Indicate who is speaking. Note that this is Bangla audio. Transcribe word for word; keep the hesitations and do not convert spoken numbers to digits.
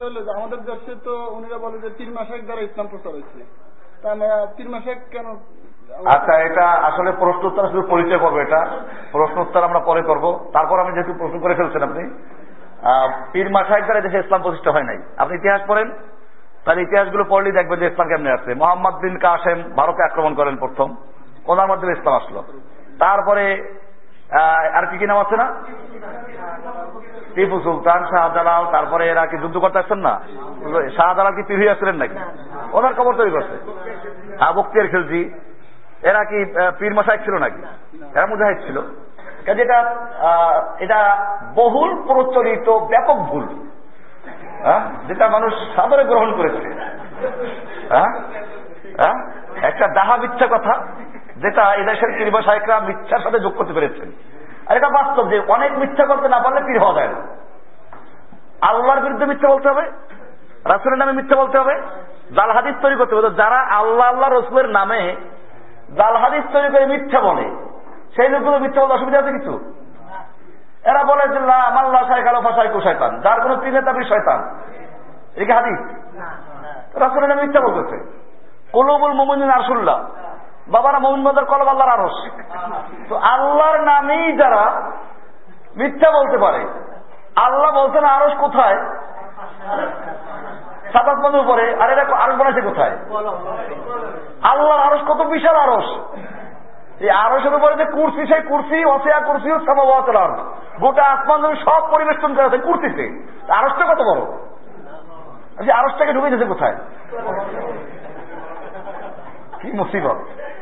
Speaker 1: আমাদের দেশে তো উনিরা বলে যে পীর মাসায়েখ দ্বারা ইসলাম প্রচার হয়েছে, তা আমরা পীর মাসায়েখ কেন?
Speaker 2: আচ্ছা, এটা আসলে প্রশ্ন উত্তর শুধু পরিচয় করবো, এটা প্রশ্ন উত্তর আমরা পরে করবো। তারপর আমি যেহেতু প্রশ্ন করে ফেলছেন আপনি, পীর মাসায়েখ দ্বারা দেশে ইসলাম প্রতিষ্ঠা হয় নাই। আপনি ইতিহাস পড়েন, তার ইতিহাসগুলো পড়লেই দেখবেন যে ইসলাম কেমনে আসছে। মোহাম্মদ বিন কাসেম ভারতে আক্রমণ করেন প্রথম, ওনার মাধ্যমে ইসলাম আসলো। তারপরে আর কি কি নাম আছে না, টিপু সুলতান, শাহজালাল, তারপরে এরা কি যুদ্ধ করতে আসছেন না? শাহজালাল কি পীর হয়ে আসছিলেন নাকি? ওনার খবর তৈরি করছে। বক্তিয়ার খিলজি, এরা কি পীর মাসায়েখ ছিল নাকি? এরা মুজাহিদ ছিল। কাজে এটা এটা বহুল প্রচলিত ব্যাপক ভুল, যেটা মানুষ সাদরে গ্রহণ করেছে। একটা ডাহা মিথ্যা কথা, যেটা এদেশের পীর মাসায়েখরা মিথ্যার সাথে যোগ করতে পেরেছেন। আর এটা বাস্তব যে অনেক মিথ্যা করতে না পারলে পীর হওয়া যায় না। আল্লাহর বিরুদ্ধে মিথ্যা বলতে হবে, রাসূলের নামে মিথ্যা বলতে হবে, জাল হাদিস তৈরি করতে হবে। যারা আল্লাহ আল্লাহ রসুলের নামে জাল হাদিস তৈরি করে মিথ্যা বলে, সেই লোকগুলো মিথ্যা বলতে অসুবিধা আছে কিছু? এরা বলে যে আল্লাহ শাইখ আলো ফাশাইকু শয়তান, যার কোন পীর নেতা পীর শয়তান। এটা কি হাদিস? রাসূলের নামে মিথ্যা বলতেছে। কুলুবুল মুমিনিন আরশুল্লাহ, বাবারা মুমিন বাজার কলব আল্লাহর আরশ। তো আল্লাহর নামেই যারা মিথ্যা বলতে পারে, আল্লাহ বলছেন আরশ কোথায়? সাত আসমানের উপরে। আর এরা আরশ বানাইছে কোথায়? আল্লাহর আরশ কত বিশাল আরশ! এই আরশের উপরে যে কুরসি, সেই কুরসি ওয়াসিয়া কুরসি সামাওয়াতুল আরদ, গোটা আসমান জমি সব পরিবেষ্টন করা আছে কুরসিতে। আরশটা কত বড়! আরশটাকে ঢুকে দিয়েছে কোথায়? কি মুসিবত!